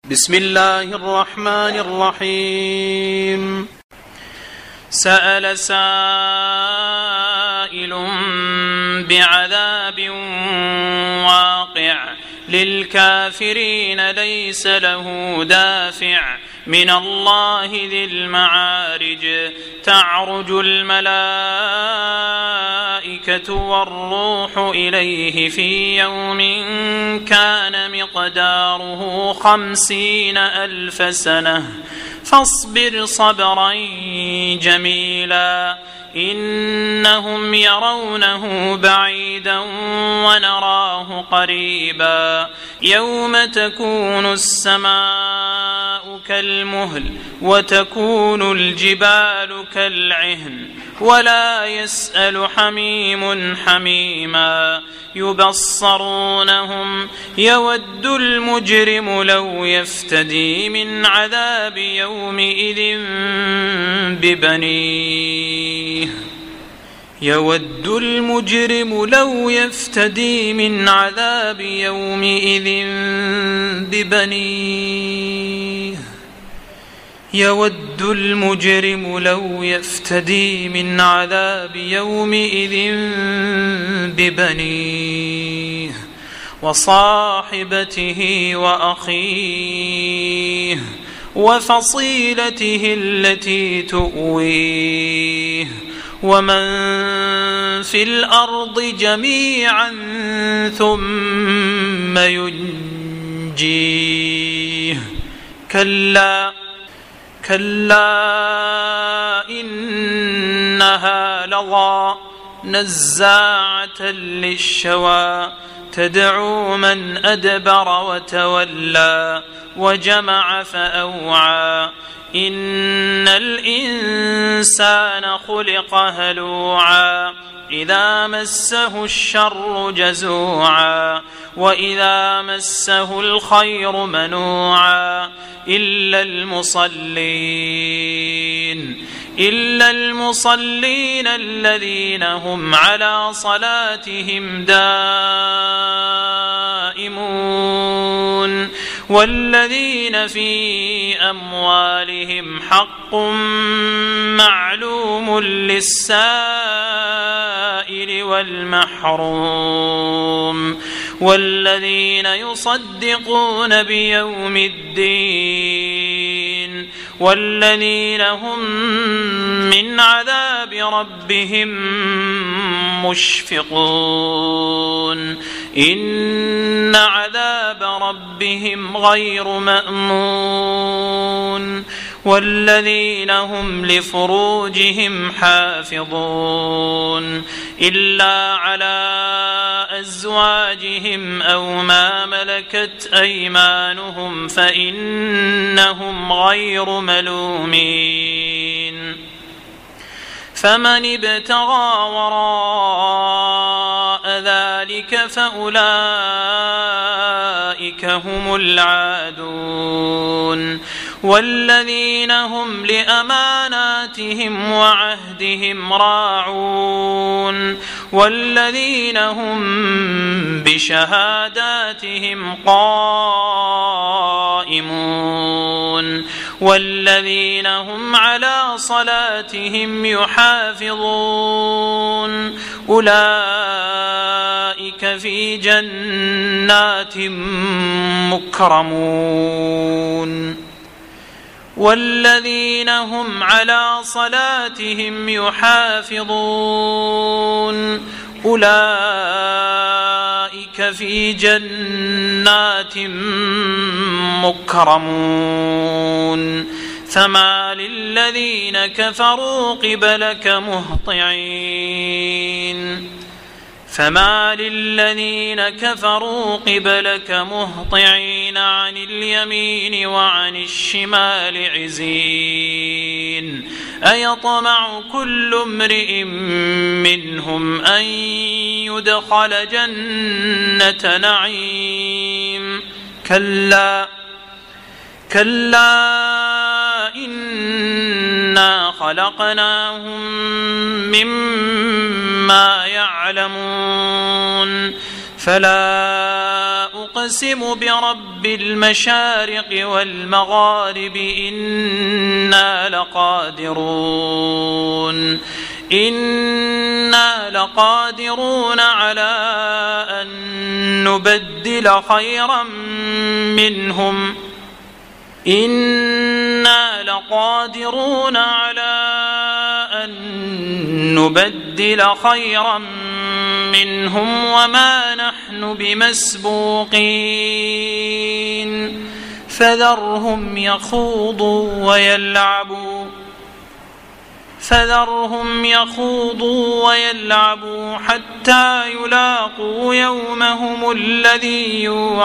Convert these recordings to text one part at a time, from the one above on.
بسم الله الرحمن الرحيم. سأل سائل بعذاب واقع للكافرين ليس له دافع من الله ذي المعارج تعرج الملائكة والروح إليه في يوم كان مقداره 50,000 سنة فاصبر صبرا جميلا إنهم يرونه بعيدا ونراه قريبا يوم تكون السماء كالمهل وتكون الجبال كالعهن ولا يسأل حميم حميما يبصرونهم يود المجرم لو يفتدي من عذاب يومئذ ببنيه يود المجرم لو يفتدي من عذاب يومئذ ببنيه يود المجرم لو يفتدي من عذاب يومئذ ببنيه وصاحبته وأخيه وفصيلته التي تؤويه ومن في الأرض جميعا ثم ينجيه كلا إنها لظى نزاعة للشوى تدعو من أدبر وتولى وجمع فأوعى إن الإنسان خلق هلوعا إذا مسه الشر جزوعا وإذا مسه الخير منوعا إلا المصلين الذين هم على صلاتهم دائمون والذين في أموالهم حق معلوم للسائل والمحروم والذين يصدقون بيوم الدين والذين هم من عذاب ربهم مشفقون إن عذاب ربهم غير مأمون والذين هم لفروجهم حافظون إلا على أزواجهم أو ما ملكت أيمانهم فإنهم غير ملومين فمن ابتغى وراء ذلك فأولئك هم العادون والذين هم لأماناتهم وعهدهم راعون والذين هم بشهاداتهم قائمون والذين هم على صلاتهم يحافظون أولئك في جنات مكرمون والذين هم على صلاتهم يحافظون أولئك في جنات مكرمون فما للذين كفروا قبلك مهطعين عن اليمين وعن الشمال عزين أيطمع كل امرئ منهم أن يدخل جنة نعيم كلا إنا خلقناهم مما يعلمون فلا أقسم برب المشارق والمغارب إنا لقادرون على أن نبدل خيرا منهم وما نحن بمسبوقين فذرهم يخوضوا ويلعبوا حتى يلاقوا يومهم الذي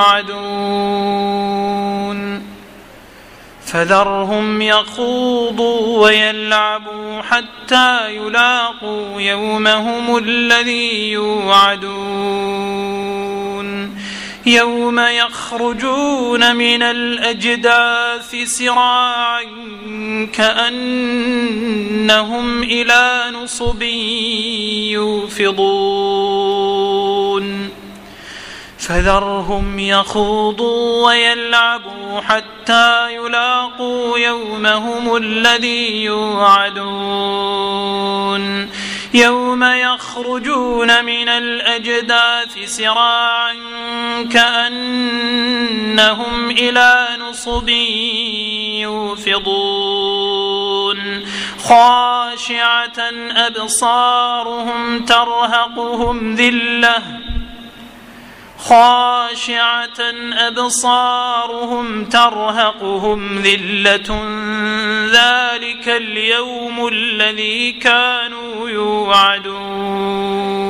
يوعدون يوم يخرجون من الأجداث سراعا كأنهم إلى نصب يوفضون فذرهم يخوضوا ويلعبوا حتى يلاقوا يومهم الذي يوعدون يوم يخرجون من الأجداث سراعا كأنهم إلى نصب يوفضون خاشعة أبصارهم ترهقهم ذلة ذلك اليوم الذي كانوا يوعدون